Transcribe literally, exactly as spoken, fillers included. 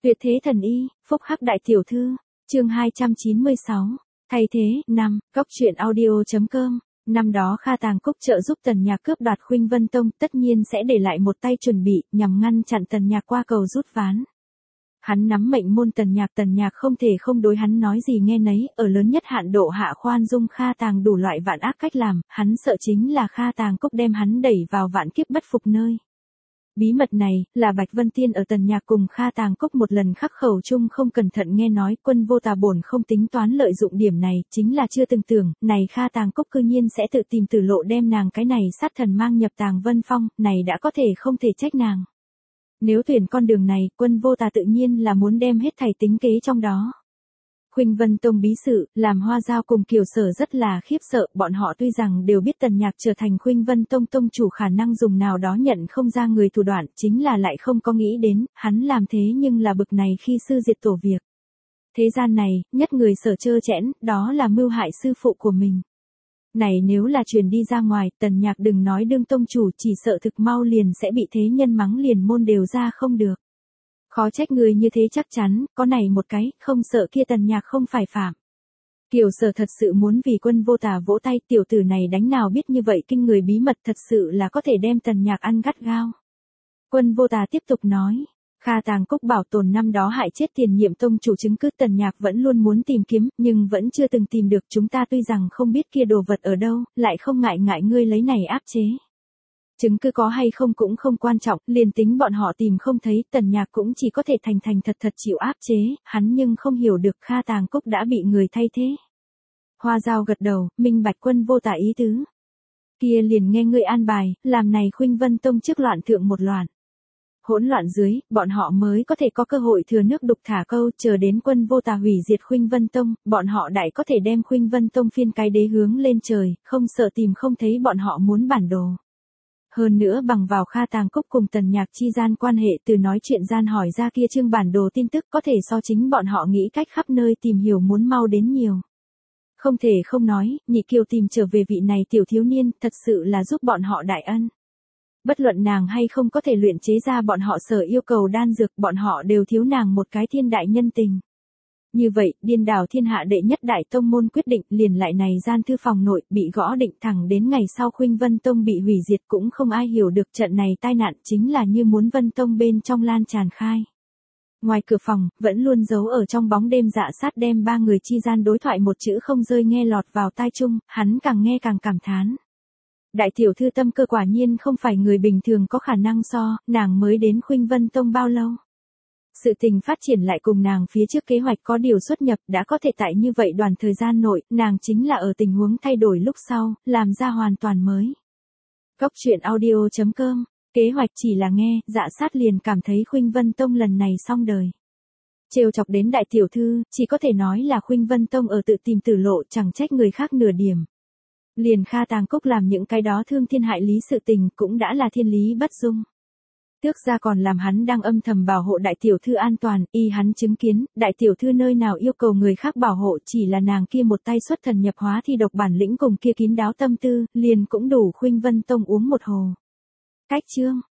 Tuyệt thế thần y, phúc hắc đại tiểu thư, chương hai trăm chín mươi sáu, thay thế, năm, góc truyện audio.com, năm đó Kha Tàng Cúc trợ giúp Tần Nhạc cướp đoạt Khuynh Vân Tông, tất nhiên sẽ để lại một tay chuẩn bị, nhằm ngăn chặn Tần Nhạc qua cầu rút ván. Hắn nắm mệnh môn Tần Nhạc, Tần Nhạc không thể không đối hắn nói gì nghe nấy, ở lớn nhất hạn độ hạ khoan dung Kha Tàng đủ loại vạn ác cách làm, hắn sợ chính là Kha Tàng Cúc đem hắn đẩy vào vạn kiếp bất phục nơi. Bí mật này, là Bạch Vân Tiên ở Tần Nhạc cùng Kha Tàng Cúc một lần khắc khẩu chung không cẩn thận nghe nói, Quân Vô Tà bổn không tính toán lợi dụng điểm này, chính là chưa từng tưởng, này Kha Tàng Cúc cư nhiên sẽ tự tìm tử lộ đem nàng cái này sát thần mang nhập Tàng Vân Phong, này đã có thể không thể trách nàng. Nếu tuyển con đường này, Quân Vô Tà tự nhiên là muốn đem hết thảy tính kế trong đó. Khuynh Vân Tông bí sự, làm Hoa Giao cùng Kiều Sở rất là khiếp sợ, bọn họ tuy rằng đều biết Tần Nhạc trở thành Khuynh Vân Tông tông chủ khả năng dùng nào đó nhận không ra người thủ đoạn, chính là lại không có nghĩ đến, hắn làm thế nhưng là bực này khi sư diệt tổ việc. Thế gian này, nhất người sở trơ chẽn, đó là mưu hại sư phụ của mình. Này nếu là truyền đi ra ngoài, Tần Nhạc đừng nói đương tông chủ, chỉ sợ thực mau liền sẽ bị thế nhân mắng liền môn đều ra không được. Khó trách người như thế chắc chắn, có này một cái, không sợ kia Tần Nhạc không phải phạm. Kiều Sở thật sự muốn vì Quân Vô Tà vỗ tay, tiểu tử này đánh nào biết như vậy kinh người bí mật thật sự là có thể đem Tần Nhạc ăn gắt gao. Quân Vô Tà tiếp tục nói, Kha Tàng Cúc bảo tồn năm đó hại chết tiền nhiệm tông chủ chứng cứ Tần Nhạc vẫn luôn muốn tìm kiếm, nhưng vẫn chưa từng tìm được, chúng ta tuy rằng không biết kia đồ vật ở đâu, lại không ngại ngại ngươi lấy này áp chế. Chứng cứ có hay không cũng không quan trọng, liền tính bọn họ tìm không thấy, Tần Nhạc cũng chỉ có thể thành thành thật thật chịu áp chế, hắn nhưng không hiểu được Kha Tàng Cúc đã bị người thay thế. Hoa Giao gật đầu, minh bạch Quân Vô Tà ý tứ. Kia liền nghe ngươi an bài, làm này Khuynh Vân Tông trước loạn thượng một loạn. Hỗn loạn dưới, bọn họ mới có thể có cơ hội thừa nước đục thả câu, chờ đến Quân Vô Tà hủy diệt Khuynh Vân Tông, bọn họ đại có thể đem Khuynh Vân Tông phiên cái đế hướng lên trời, không sợ tìm không thấy bọn họ muốn bản đồ. Hơn nữa bằng vào Kha Tàng Cúc cùng Tần Nhạc chi gian quan hệ từ nói chuyện gian hỏi ra kia chương bản đồ tin tức có thể so chính bọn họ nghĩ cách khắp nơi tìm hiểu muốn mau đến nhiều. Không thể không nói, Nhị Kiều tìm trở về vị này tiểu thiếu niên, thật sự là giúp bọn họ đại ân. Bất luận nàng hay không có thể luyện chế ra bọn họ sở yêu cầu đan dược, bọn họ đều thiếu nàng một cái thiên đại nhân tình. Như vậy, điên đảo thiên hạ đệ nhất đại tông môn quyết định liền lại này gian thư phòng nội, bị gõ định thẳng đến ngày sau Khuynh Vân Tông bị hủy diệt cũng không ai hiểu được trận này tai nạn chính là như muốn Vân Tông bên trong lan tràn khai. Ngoài cửa phòng, vẫn luôn giấu ở trong bóng đêm Dạ Sát đem ba người chi gian đối thoại một chữ không rơi nghe lọt vào tai chung, hắn càng nghe càng cảm thán. Đại tiểu thư tâm cơ quả nhiên không phải người bình thường có khả năng so, nàng mới đến Khuynh Vân Tông bao lâu. Sự tình phát triển lại cùng nàng phía trước kế hoạch có điều xuất nhập đã có thể tại như vậy đoàn thời gian nội, nàng chính là ở tình huống thay đổi lúc sau, làm ra hoàn toàn mới. Góc truyện audio.com, kế hoạch chỉ là nghe, Dạ Sát liền cảm thấy Khuynh Vân Tông lần này xong đời. Trêu chọc đến đại tiểu thư, chỉ có thể nói là Khuynh Vân Tông ở tự tìm tử lộ, chẳng trách người khác nửa điểm. Liền Kha Tàng Cúc làm những cái đó thương thiên hại lý sự tình cũng đã là thiên lý bất dung. Tước ra còn làm hắn đang âm thầm bảo hộ đại tiểu thư an toàn, y hắn chứng kiến, đại tiểu thư nơi nào yêu cầu người khác bảo hộ chỉ là nàng kia một tay xuất thần nhập hóa thi độc bản lĩnh cùng kia kín đáo tâm tư, liền cũng đủ Khuynh Vân Tông uống một hồ. Cách chương,